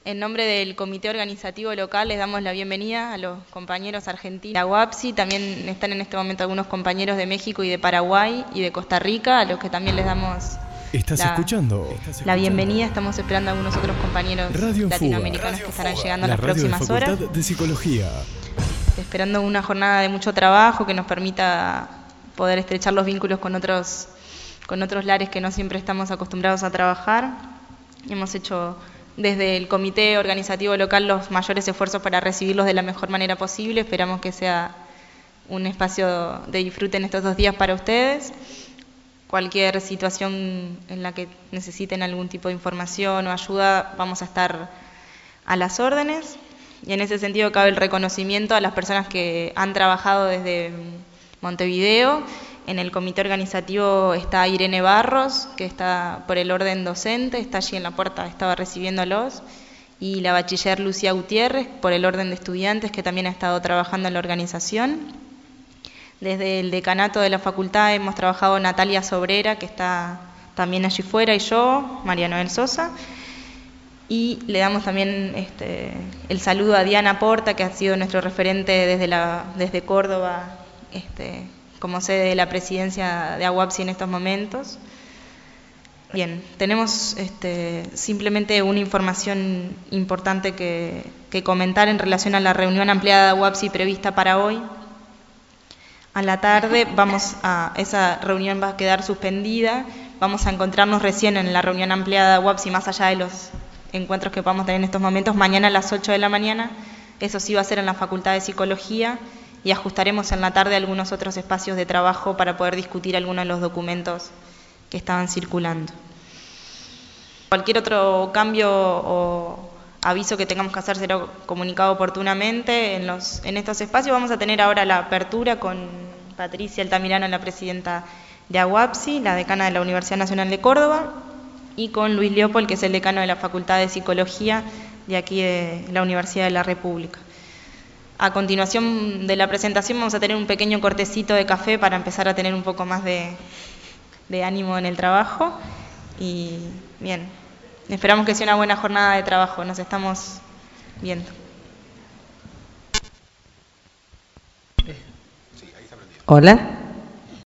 En nombre del Comité Organizativo Local les damos la bienvenida a los compañeros argentinos de UAPSI. También están en este momento algunos compañeros de México y de Paraguay y de Costa Rica, a los que también les damos la bienvenida. Estamos esperando a algunos otros compañeros latinoamericanos que estarán llegando en las próximas horas. De Psicología. Esperando una jornada de mucho trabajo que nos permita poder estrechar los vínculos con otros lares que no siempre estamos acostumbrados a trabajar. Hemos hecho desde el Comité Organizativo Local los mayores esfuerzos para recibirlos de la mejor manera posible. Esperamos que sea un espacio de disfrute en estos 2 días para ustedes. Cualquier situación en la que necesiten algún tipo de información o ayuda, vamos a estar a las órdenes. Y en ese sentido cabe el reconocimiento a las personas que han trabajado desde Montevideo. En el comité organizativo está Irene Barros, que está por el orden docente, está allí en la puerta, estaba recibiéndolos, y la bachiller Lucía Gutiérrez, por el orden de estudiantes, que también ha estado trabajando en la organización. Desde el decanato de la facultad hemos trabajado Natalia Sobrera, que está también allí fuera, y yo, María Noel Sosa. Y le damos también el saludo a Diana Porta, que ha sido nuestro referente desde Córdoba, como sede de la presidencia de AUAPSI en estos momentos. Bien, tenemos simplemente una información importante que comentar en relación a la reunión ampliada de AUAPSI prevista para hoy. A la tarde esa reunión va a quedar suspendida. Vamos a encontrarnos recién en la reunión ampliada de AUAPSI, más allá de los encuentros que podamos tener en estos momentos, mañana a las 8 de la mañana. Eso sí va a ser en la Facultad de Psicología, y ajustaremos en la tarde algunos otros espacios de trabajo para poder discutir algunos de los documentos que estaban circulando. Cualquier otro cambio o aviso que tengamos que hacer será comunicado oportunamente en estos espacios. Vamos a tener ahora la apertura con Patricia Altamirano, la presidenta de AUAPSI, la decana de la Universidad Nacional de Córdoba, y con Luis Leopold, que es el decano de la Facultad de Psicología de aquí de la Universidad de la República. A continuación de la presentación vamos a tener un pequeño cortecito de café para empezar a tener un poco más de ánimo en el trabajo. Y bien, esperamos que sea una buena jornada de trabajo. Nos estamos viendo. Hola.